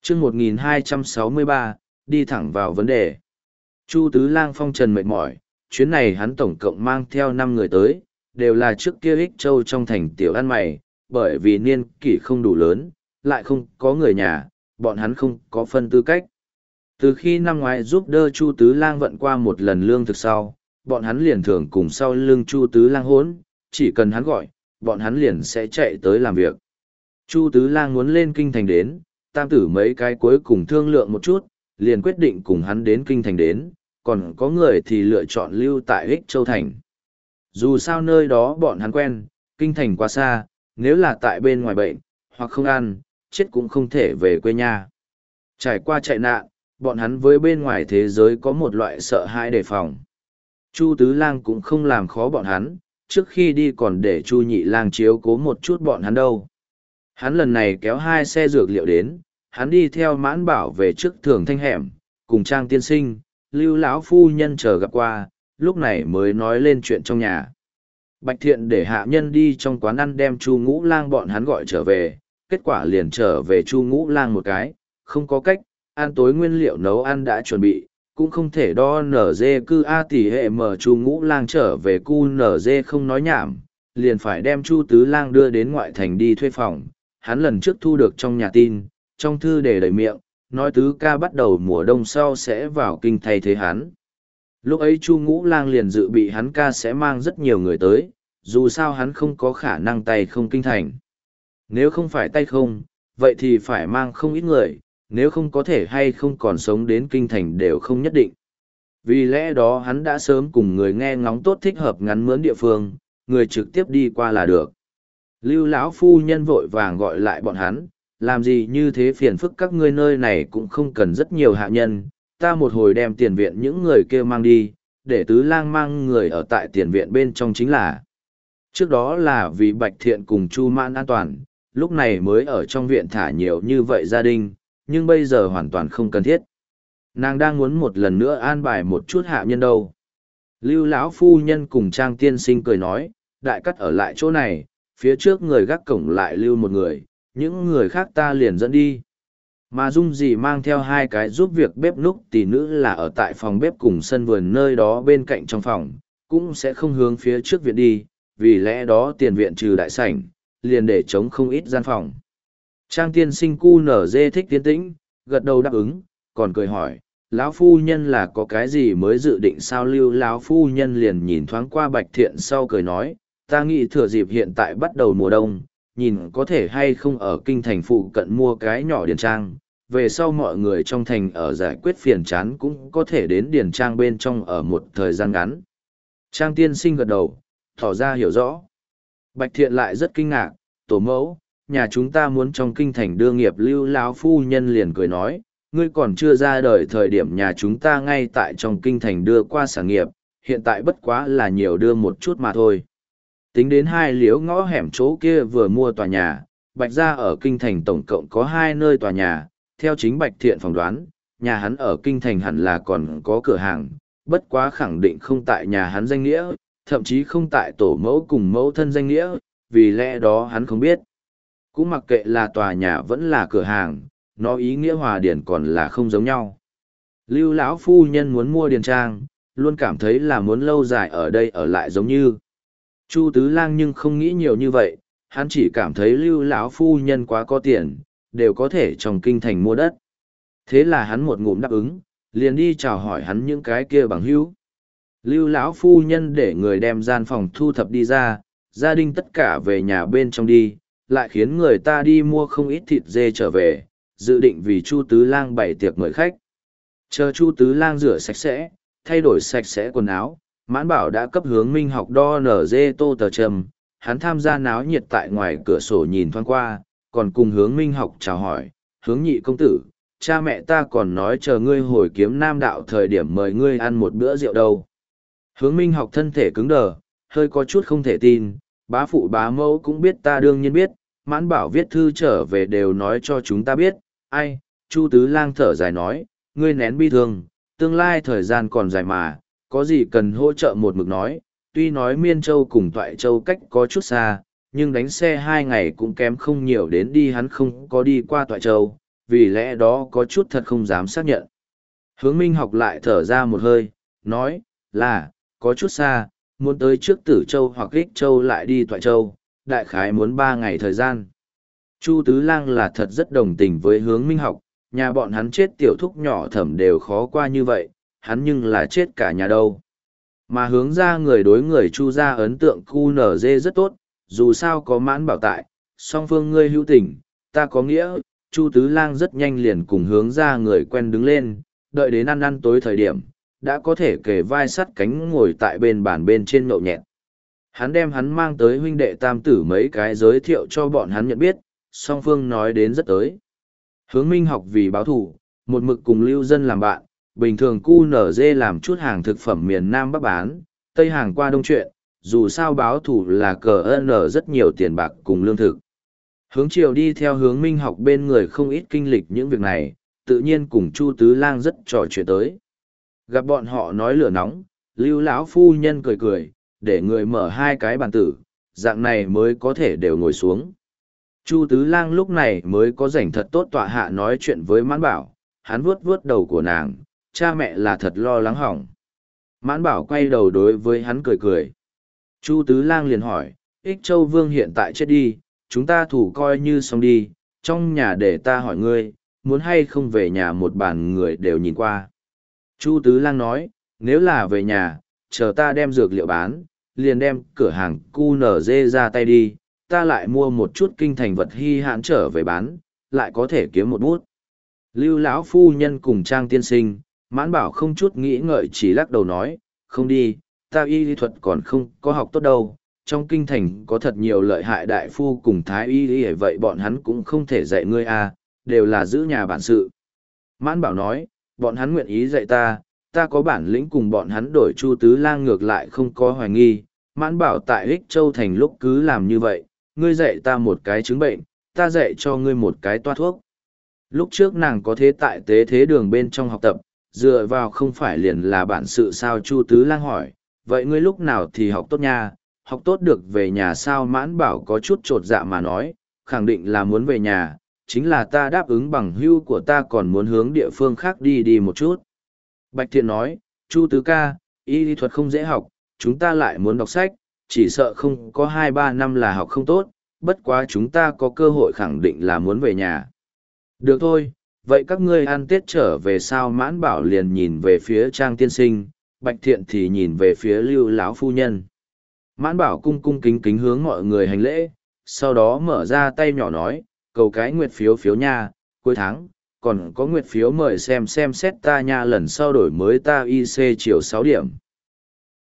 chương 1263, đi thẳng vào vấn đề. Chu Tứ Lang phong trần mệt mỏi, chuyến này hắn tổng cộng mang theo 5 người tới, đều là trước kia Ích Châu trong thành tiểu ăn mày, bởi vì niên kỷ không đủ lớn, lại không có người nhà, bọn hắn không có phân tư cách. Từ khi năm ngoái giúp đỡ Chu Tứ Lang vận qua một lần lương thực sau, bọn hắn liền thường cùng sau lưng Chu Tứ Lang hỗn, chỉ cần hắn gọi, bọn hắn liền sẽ chạy tới làm việc. Chu Tứ Lang muốn lên kinh thành đến, tam tử mấy cái cuối cùng thương lượng một chút, liền quyết định cùng hắn đến kinh thành đến, còn có người thì lựa chọn lưu tại Ích Châu thành. Dù sao nơi đó bọn hắn quen, kinh thành quá xa, nếu là tại bên ngoài bệnh, hoặc không ăn, chết cũng không thể về quê nhà. Trải qua chạy nạn, bọn hắn với bên ngoài thế giới có một loại sợ hãi đề phòng. Chu Tứ Lang cũng không làm khó bọn hắn, trước khi đi còn để Chu Nhị Lang chiếu cố một chút bọn hắn đâu. Hắn lần này kéo 2 xe dược liệu đến, hắn đi theo Mãn Bảo về trước Thường Thanh hẻm, cùng Trang tiên sinh, Lưu lão phu nhân chờ gặp qua, lúc này mới nói lên chuyện trong nhà. Bạch Thiện để hạ nhân đi trong quán ăn đem Chu Ngũ Lang bọn hắn gọi trở về, kết quả liền trở về Chu Ngũ Lang một cái, không có cách, ăn tối nguyên liệu nấu ăn đã chuẩn bị, cũng không thể đo nở dê cư a tỷ hệ mở Chu Ngũ Lang trở về cu nở dê không nói nhảm, liền phải đem Chu Tứ Lang đưa đến ngoại thành đi thuê phòng. Hắn lần trước thu được trong nhà tin, trong thư để đầy miệng, nói Tứ ca bắt đầu mùa đông sau sẽ vào kinh thay thế hắn. Lúc ấy Chu Ngũ Lang liền dự bị hắn ca sẽ mang rất nhiều người tới, dù sao hắn không có khả năng tay không kinh thành. Nếu không phải tay không, vậy thì phải mang không ít người, nếu không có thể hay không còn sống đến kinh thành đều không nhất định. Vì lẽ đó hắn đã sớm cùng người nghe ngóng tốt thích hợp ngắn mướn địa phương, người trực tiếp đi qua là được. Lưu lão phu nhân vội vàng gọi lại bọn hắn, làm gì như thế phiền phức các ngươi, nơi này cũng không cần rất nhiều hạ nhân, ta một hồi đem tiền viện những người kia mang đi, để Tứ Lang mang người ở tại tiền viện bên trong chính là. Trước đó là vì Bạch Thiện cùng Chu Mãn an toàn, lúc này mới ở trong viện thả nhiều như vậy gia đình, nhưng bây giờ hoàn toàn không cần thiết. Nàng đang muốn một lần nữa an bài một chút hạ nhân đâu. Lưu lão phu nhân cùng Trang tiên sinh cười nói, đại cắt ở lại chỗ này, phía trước người gác cổng lại lưu một người, những người khác ta liền dẫn đi. Mà Dung Dì mang theo 2 cái giúp việc bếp núc tỷ nữ là ở tại phòng bếp cùng sân vườn nơi đó bên cạnh trong phòng, cũng sẽ không hướng phía trước viện đi, vì lẽ đó tiền viện trừ đại sảnh, liền để trống không ít gian phòng. Trang tiên sinh cu nở dê thích tiến tĩnh, gật đầu đáp ứng, còn cười hỏi, lão phu nhân là có cái gì mới dự định sao? Lưu lão phu nhân liền nhìn thoáng qua Bạch Thiện sau cười nói, ta nghĩ thừa dịp hiện tại bắt đầu mùa đông, nhìn có thể hay không ở kinh thành phụ cận mua cái nhỏ điền trang, về sau mọi người trong thành ở giải quyết phiền chán cũng có thể đến điền trang bên trong ở một thời gian ngắn. Trang tiên sinh gật đầu, tỏ ra hiểu rõ. Bạch Thiện lại rất kinh ngạc, tổ mẫu, nhà chúng ta muốn trong kinh thành đưa nghiệp. Lưu lão phu nhân liền cười nói, ngươi còn chưa ra đời thời điểm nhà chúng ta ngay tại trong kinh thành đưa qua sản nghiệp, hiện tại bất quá là nhiều đưa một chút mà thôi. Tính đến 2 liếu ngõ hẻm chỗ kia vừa mua tòa nhà, Bạch gia ở kinh thành tổng cộng có 2 nơi tòa nhà, theo chính Bạch Thiện phỏng đoán, nhà hắn ở kinh thành hẳn là còn có cửa hàng, bất quá khẳng định không tại nhà hắn danh nghĩa, thậm chí không tại tổ mẫu cùng mẫu thân danh nghĩa, vì lẽ đó hắn không biết. Cũng mặc kệ là tòa nhà vẫn là cửa hàng, nó ý nghĩa hòa điển còn là không giống nhau. Lưu lão phu nhân muốn mua điền trang, luôn cảm thấy là muốn lâu dài ở đây ở lại giống như. Chu Tứ Lang nhưng không nghĩ nhiều như vậy, hắn chỉ cảm thấy Lưu lão phu nhân quá có tiền, đều có thể trong kinh thành mua đất. Thế là hắn một ngụm đáp ứng, liền đi chào hỏi hắn những cái kia bằng hữu. Lưu lão phu nhân để người đem gian phòng thu thập đi ra, gia đình tất cả về nhà bên trong đi, lại khiến người ta đi mua không ít thịt dê trở về, dự định vì Chu Tứ Lang bày tiệc mời khách. Chờ Chu Tứ Lang rửa sạch sẽ, thay đổi sạch sẽ quần áo, Mãn Bảo đã cấp Hướng Minh học đo nở dê tô tờ trầm, hắn tham gia náo nhiệt tại ngoài cửa sổ nhìn thoáng qua, còn cùng Hướng Minh học chào hỏi, Hướng nhị công tử, cha mẹ ta còn nói chờ ngươi hồi kiếm Nam đạo thời điểm mời ngươi ăn một bữa rượu đâu. Hướng Minh học thân thể cứng đờ, hơi có chút không thể tin, bá phụ bá mẫu cũng biết, ta đương nhiên biết, Mãn Bảo viết thư trở về đều nói cho chúng ta biết. Ai? Chu Tứ Lang thở dài nói, ngươi nén bi thương, tương lai thời gian còn dài mà, có gì cần hỗ trợ một mực nói, tuy nói Miên Châu cùng Toại Châu cách có chút xa, nhưng đánh xe 2 ngày cũng kém không nhiều đến đi, hắn không có đi qua Toại Châu, vì lẽ đó có chút thật không dám xác nhận. Hướng Minh học lại thở ra một hơi, nói, là, có chút xa, muốn tới trước Tử Châu hoặc Ích Châu lại đi Toại Châu, đại khái muốn 3 ngày thời gian. Chu Tứ Lang là thật rất đồng tình với Hướng Minh học, nhà bọn hắn chết tiểu thúc nhỏ Thẩm đều khó qua như vậy, hắn nhưng là chết cả nhà đâu. Mà hướng ra người đối người Chu gia ấn tượng QNZ rất tốt, dù sao có Mãn Bảo tại, song phương ngươi hữu tình, ta có nghĩa, Chu Tứ Lang rất nhanh liền cùng hướng ra người quen đứng lên, đợi đến ăn ăn tối thời điểm, đã có thể kề vai sắt cánh ngồi tại bên bàn bên trên nhậu nhẹt. Hắn đem hắn mang tới huynh đệ tam tử mấy cái giới thiệu cho bọn hắn nhận biết, song phương nói đến rất tới. Hướng Minh học vì báo thù, một mực cùng lưu dân làm bạn, bình thường QNZ làm chút hàng thực phẩm miền Nam Bắc bán, Tây hàng qua Đông chuyện, dù sao báo thù là cờ n rất nhiều tiền bạc cùng lương thực. Hướng Triều đi theo Hướng Minh học bên người không ít kinh lịch những việc này, tự nhiên cùng Chu Tứ Lang rất trò chuyện tới. Gặp bọn họ nói lửa nóng, Lưu lão phu nhân cười cười, để người mở 2 cái bàn tử, dạng này mới có thể đều ngồi xuống. Chu Tứ Lang lúc này mới có rảnh thật tốt tọa hạ nói chuyện với Mãn Bảo, hắn vuốt vuốt đầu của nàng, cha mẹ là thật lo lắng hỏng. Mãn Bảo quay đầu đối với hắn cười cười. Chu Tứ Lang liền hỏi, Ích Châu Vương hiện tại chết đi, chúng ta thủ coi như xong đi, trong nhà để ta hỏi ngươi, muốn hay không về nhà một bàn người đều nhìn qua. Chu Tứ Lang nói, nếu là về nhà, chờ ta đem dược liệu bán, liền đem cửa hàng QNZ ra tay đi, ta lại mua một chút kinh thành vật hy hãn trở về bán, lại có thể kiếm một bút. Lưu lão phu nhân cùng Trang tiên sinh, Mãn Bảo không chút nghĩ ngợi chỉ lắc đầu nói, không đi, ta y lý thuật còn không có học tốt đâu, trong kinh thành có thật nhiều lợi hại đại phu cùng thái y lý, vậy bọn hắn cũng không thể dạy ngươi à, đều là giữ nhà bản sự. Mãn Bảo nói, bọn hắn nguyện ý dạy ta, ta có bản lĩnh cùng bọn hắn đổi. Chu Tứ Lang ngược lại không có hoài nghi, Mãn Bảo tại Ích Châu thành lúc cứ làm như vậy, ngươi dạy ta một cái chứng bệnh, ta dạy cho ngươi một cái toa thuốc. Lúc trước nàng có thế tại tế thế đường bên trong học tập, dựa vào không phải liền là bản sự sao? Chu Tứ Lang hỏi, vậy ngươi lúc nào thì học tốt nha, học tốt được về nhà sao? Mãn Bảo có chút chột dạ mà nói, khẳng định là muốn về nhà, chính là ta đáp ứng bằng hữu của ta còn muốn hướng địa phương khác đi một chút. Bạch Thiện nói, Chu Tứ ca, y lý thuật không dễ học, chúng ta lại muốn đọc sách, chỉ sợ không có 2-3 năm là học không tốt, bất quá chúng ta có cơ hội khẳng định là muốn về nhà. Được thôi, vậy các ngươi ăn Tết trở về sao? Mãn Bảo liền nhìn về phía Trang tiên sinh, Bạch Thiện thì nhìn về phía Lưu lão phu nhân. Mãn Bảo cung cung kính kính hướng mọi người hành lễ, sau đó mở ra tay nhỏ nói, cầu cái nguyệt phiếu phiếu nha, cuối tháng, còn có nguyệt phiếu mời xem xét ta nha, lần sau đổi mới ta IC chiều 6 điểm.